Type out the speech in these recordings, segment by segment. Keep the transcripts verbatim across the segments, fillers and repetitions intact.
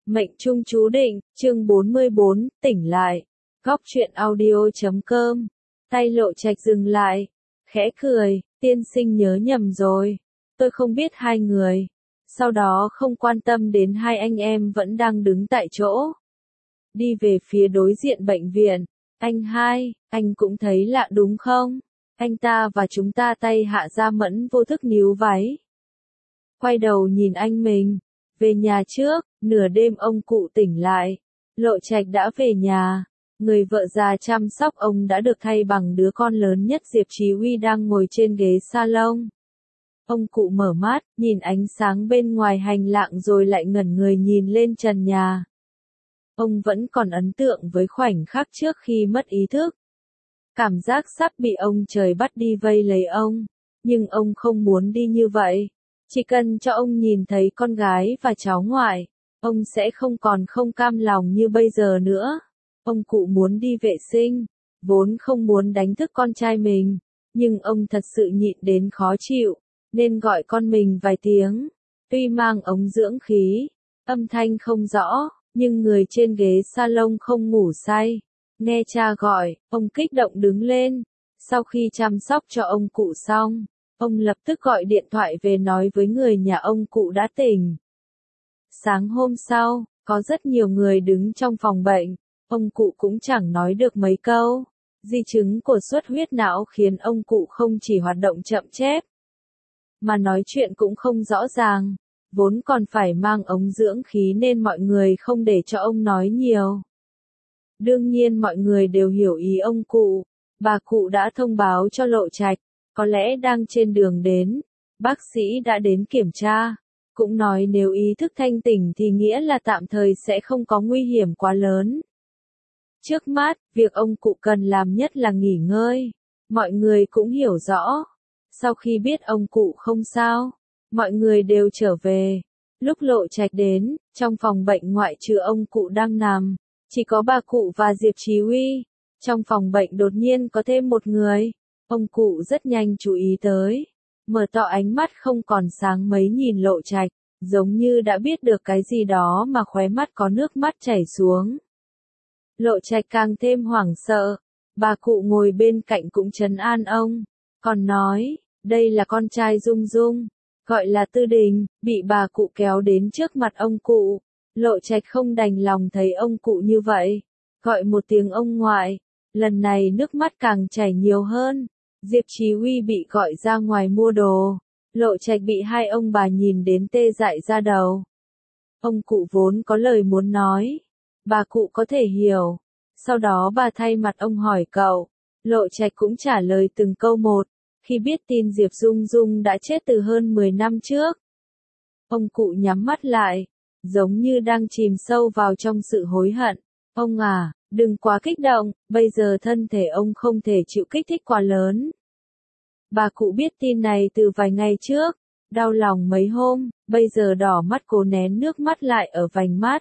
Mệnh trung chú định, chương bốn mươi bốn, tỉnh lại. Góc truyện audio chấm com. Tay Lộ Trạch dừng lại, khẽ cười, tiên sinh nhớ nhầm rồi. Tôi không biết hai người. Sau đó không quan tâm đến hai anh em vẫn đang đứng tại chỗ. Đi về phía đối diện bệnh viện. Anh hai, anh cũng thấy lạ đúng không? Anh ta và chúng ta tay Hạ Gia Mẫn vô thức níu váy. Quay đầu nhìn anh mình. Về nhà trước, nửa đêm ông cụ tỉnh lại. Lộ Trạch đã về nhà. Người vợ già chăm sóc ông đã được thay bằng đứa con lớn nhất Diệp Chí Huy đang ngồi trên ghế salon. Ông cụ mở mắt, nhìn ánh sáng bên ngoài hành lang rồi lại ngẩn người nhìn lên trần nhà. Ông vẫn còn ấn tượng với khoảnh khắc trước khi mất ý thức. Cảm giác sắp bị ông trời bắt đi vây lấy ông. Nhưng ông không muốn đi như vậy. Chỉ cần cho ông nhìn thấy con gái và cháu ngoại, ông sẽ không còn không cam lòng như bây giờ nữa. Ông cụ muốn đi vệ sinh, vốn không muốn đánh thức con trai mình, nhưng ông thật sự nhịn đến khó chịu, nên gọi con mình vài tiếng. Tuy mang ống dưỡng khí, âm thanh không rõ, nhưng người trên ghế salon không ngủ say. Nghe cha gọi, ông kích động đứng lên. Sau khi chăm sóc cho ông cụ xong, ông lập tức gọi điện thoại về nói với người nhà ông cụ đã tỉnh. Sáng hôm sau, có rất nhiều người đứng trong phòng bệnh, ông cụ cũng chẳng nói được mấy câu. Di chứng của xuất huyết não khiến ông cụ không chỉ hoạt động chậm chép, mà nói chuyện cũng không rõ ràng, vốn còn phải mang ống dưỡng khí nên mọi người không để cho ông nói nhiều. Đương nhiên mọi người đều hiểu ý ông cụ, bà cụ đã thông báo cho Lộ Trạch. Có lẽ đang trên đường đến, bác sĩ đã đến kiểm tra, cũng nói nếu ý thức thanh tỉnh thì nghĩa là tạm thời sẽ không có nguy hiểm quá lớn. Trước mắt, việc ông cụ cần làm nhất là nghỉ ngơi, mọi người cũng hiểu rõ. Sau khi biết ông cụ không sao, mọi người đều trở về. Lúc Lộ Trạch đến, trong phòng bệnh ngoại trừ ông cụ đang nằm, chỉ có bà cụ và Diệp Chí Huy. Trong phòng bệnh đột nhiên có thêm một người. Ông cụ rất nhanh chú ý tới, mở to ánh mắt không còn sáng mấy nhìn Lộ Trạch, giống như đã biết được cái gì đó mà khóe mắt có nước mắt chảy xuống. Lộ Trạch càng thêm hoảng sợ, bà cụ ngồi bên cạnh cũng trấn an ông, còn nói, đây là con trai Dung Dung, gọi là Tư Đình. Bị bà cụ kéo đến trước mặt ông cụ, Lộ Trạch không đành lòng thấy ông cụ như vậy, gọi một tiếng ông ngoại, lần này nước mắt càng chảy nhiều hơn. Diệp Chí Huy bị gọi ra ngoài mua đồ, Lộ Trạch bị hai ông bà nhìn đến tê dại ra đầu. Ông cụ vốn có lời muốn nói, bà cụ có thể hiểu, sau đó bà thay mặt ông hỏi cậu, Lộ Trạch cũng trả lời từng câu một, khi biết tin Diệp Dung Dung đã chết từ hơn mười năm trước. Ông cụ nhắm mắt lại, giống như đang chìm sâu vào trong sự hối hận. Ông à, đừng quá kích động, bây giờ thân thể ông không thể chịu kích thích quá lớn. Bà cụ biết tin này từ vài ngày trước, đau lòng mấy hôm, bây giờ đỏ mắt cố nén nước mắt lại ở vành mắt.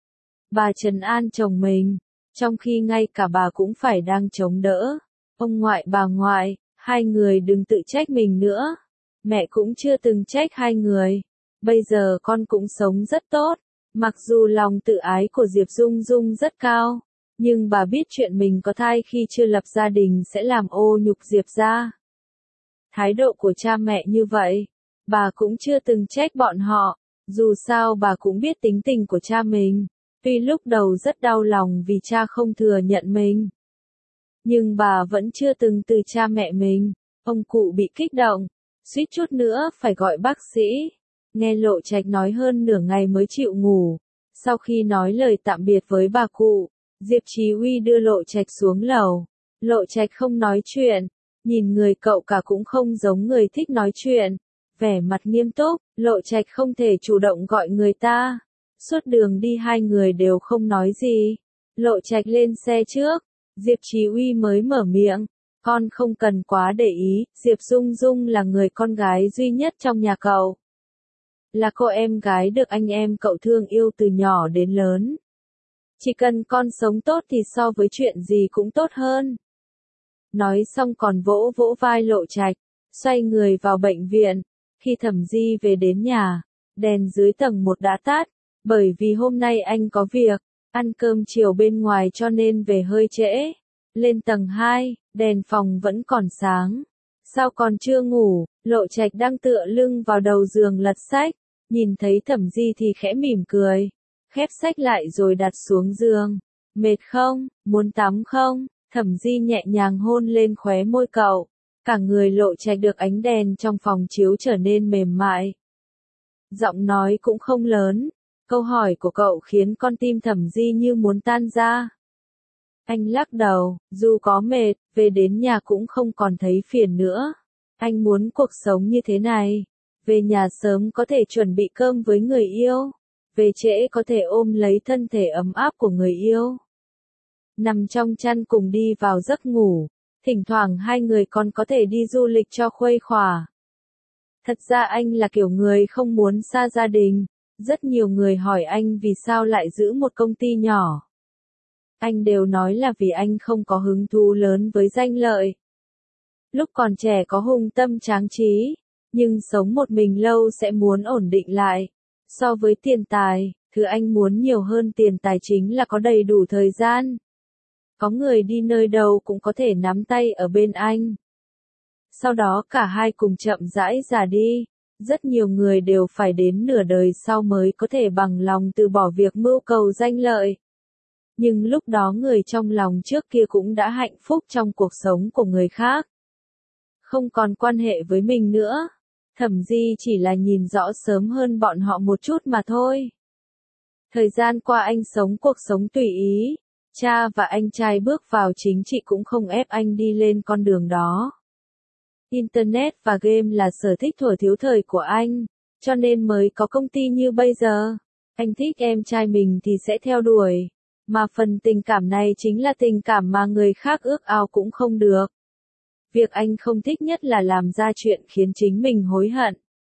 Bà trấn an chồng mình, trong khi ngay cả bà cũng phải đang chống đỡ. Ông ngoại bà ngoại, hai người đừng tự trách mình nữa. Mẹ cũng chưa từng trách hai người. Bây giờ con cũng sống rất tốt. Mặc dù lòng tự ái của Diệp Dung Dung rất cao, nhưng bà biết chuyện mình có thai khi chưa lập gia đình sẽ làm ô nhục Diệp gia. Thái độ của cha mẹ như vậy, bà cũng chưa từng trách bọn họ, dù sao bà cũng biết tính tình của cha mình, tuy lúc đầu rất đau lòng vì cha không thừa nhận mình. Nhưng bà vẫn chưa từng từ cha mẹ mình. Ông cụ bị kích động, suýt chút nữa phải gọi bác sĩ. Nghe Lộ Trạch nói hơn nửa ngày mới chịu ngủ. Sau khi nói lời tạm biệt với bà cụ, Diệp Chí Huy đưa Lộ Trạch xuống lầu. Lộ Trạch không nói chuyện, nhìn người cậu cả cũng không giống người thích nói chuyện. Vẻ mặt nghiêm túc, Lộ Trạch không thể chủ động gọi người ta. Suốt đường đi hai người đều không nói gì. Lộ Trạch lên xe trước, Diệp Chí Huy mới mở miệng. Con không cần quá để ý, Diệp Dung Dung là người con gái duy nhất trong nhà cậu. Là cô em gái được anh em cậu thương yêu từ nhỏ đến lớn. Chỉ cần con sống tốt thì so với chuyện gì cũng tốt hơn. Nói xong còn vỗ vỗ vai Lộ Trạch, xoay người vào bệnh viện. Khi Thẩm Di về đến nhà, đèn dưới tầng một đã tắt, Bởi vì hôm nay anh có việc, ăn cơm chiều bên ngoài cho nên về hơi trễ. Lên tầng hai, đèn phòng vẫn còn sáng. Sao còn chưa ngủ? Lộ Trạch đang tựa lưng vào đầu giường lật sách, nhìn thấy Thẩm Di thì khẽ mỉm cười, khép sách lại rồi đặt xuống giường. Mệt không? Muốn tắm không? Thẩm Di nhẹ nhàng hôn lên khóe môi cậu. Cả người Lộ Trạch được ánh đèn trong phòng chiếu trở nên mềm mại. Giọng nói cũng không lớn. Câu hỏi của cậu khiến con tim Thẩm Di như muốn tan ra. Anh lắc đầu, dù có mệt, về đến nhà cũng không còn thấy phiền nữa. Anh muốn cuộc sống như thế này. Về nhà sớm có thể chuẩn bị cơm với người yêu. Về trễ có thể ôm lấy thân thể ấm áp của người yêu. Nằm trong chăn cùng đi vào giấc ngủ. Thỉnh thoảng hai người còn có thể đi du lịch cho khuây khỏa. Thật ra anh là kiểu người không muốn xa gia đình. Rất nhiều người hỏi anh vì sao lại giữ một công ty nhỏ. Anh đều nói là vì anh không có hứng thú lớn với danh lợi. Lúc còn trẻ có hùng tâm tráng trí, nhưng sống một mình lâu sẽ muốn ổn định lại. So với tiền tài, thứ anh muốn nhiều hơn tiền tài chính là có đầy đủ thời gian. Có người đi nơi đâu cũng có thể nắm tay ở bên anh. Sau đó cả hai cùng chậm rãi già đi. Rất nhiều người đều phải đến nửa đời sau mới có thể bằng lòng từ bỏ việc mưu cầu danh lợi. Nhưng lúc đó người trong lòng trước kia cũng đã hạnh phúc trong cuộc sống của người khác. Không còn quan hệ với mình nữa. Thẩm Di chỉ là nhìn rõ sớm hơn bọn họ một chút mà thôi. Thời gian qua anh sống cuộc sống tùy ý. Cha và anh trai bước vào chính trị cũng không ép anh đi lên con đường đó. Internet và game là sở thích thuở thiếu thời của anh, cho nên mới có công ty như bây giờ. Anh thích em trai mình thì sẽ theo đuổi. Mà phần tình cảm này chính là tình cảm mà người khác ước ao cũng không được. Việc anh không thích nhất là làm ra chuyện khiến chính mình hối hận.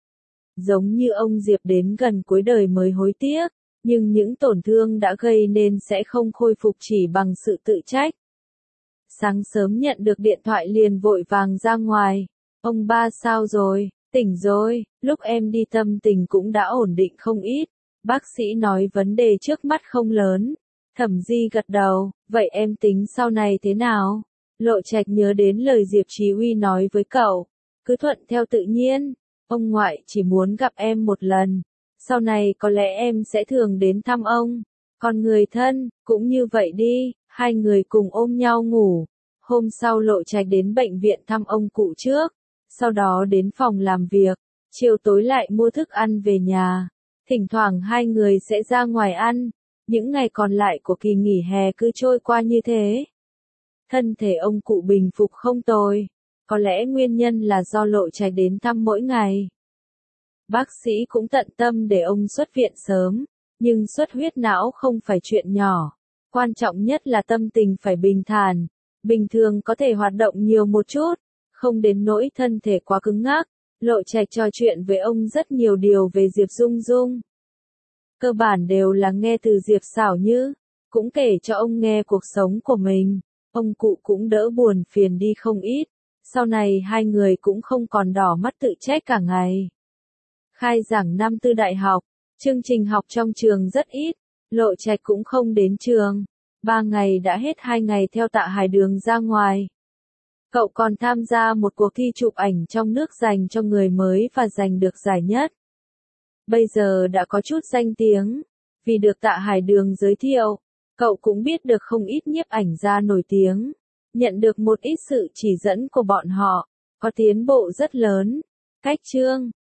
Giống như ông Diệp đến gần cuối đời mới hối tiếc, nhưng những tổn thương đã gây nên sẽ không khôi phục chỉ bằng sự tự trách. Sáng sớm nhận được điện thoại liền vội vàng ra ngoài. Ông ba sao rồi? Tỉnh rồi, lúc em đi tâm tình cũng đã ổn định không ít. Bác sĩ nói vấn đề trước mắt không lớn. Thẩm Di gật đầu, vậy em tính sau này thế nào? Lộ Trạch nhớ đến lời Diệp Chí Uy nói với cậu. Cứ thuận theo tự nhiên, ông ngoại chỉ muốn gặp em một lần. Sau này có lẽ em sẽ thường đến thăm ông. Còn người thân, cũng như vậy đi, hai người cùng ôm nhau ngủ. Hôm sau Lộ Trạch đến bệnh viện thăm ông cụ trước. Sau đó đến phòng làm việc, chiều tối lại mua thức ăn về nhà. Thỉnh thoảng hai người sẽ ra ngoài ăn. Những ngày còn lại của kỳ nghỉ hè cứ trôi qua như thế. Thân thể ông cụ bình phục không tồi. Có lẽ nguyên nhân là do Lộ Trạch đến thăm mỗi ngày. Bác sĩ cũng tận tâm để ông xuất viện sớm. Nhưng xuất huyết não không phải chuyện nhỏ. Quan trọng nhất là tâm tình phải bình thản. Bình thường có thể hoạt động nhiều một chút. Không đến nỗi thân thể quá cứng ngắc. Lộ Trạch trò chuyện với ông rất nhiều điều về Diệp Dung Dung. Cơ bản đều là nghe từ Diệp Xảo Như. Cũng kể cho ông nghe cuộc sống của mình. Ông cụ cũng đỡ buồn phiền đi không ít. Sau này hai người cũng không còn đỏ mắt tự trách cả ngày. Khai giảng năm tư đại học. Chương trình học trong trường rất ít. Lộ Trạch cũng không đến trường. Ba ngày đã hết hai ngày theo Tạ Hải Đường ra ngoài. Cậu còn tham gia một cuộc thi chụp ảnh trong nước dành cho người mới và giành được giải nhất. Bây giờ đã có chút danh tiếng. Vì được Tạ Hải Đường giới thiệu, cậu cũng biết được không ít nhiếp ảnh gia nổi tiếng. Nhận được một ít sự chỉ dẫn của bọn họ. Có tiến bộ rất lớn. Cách chương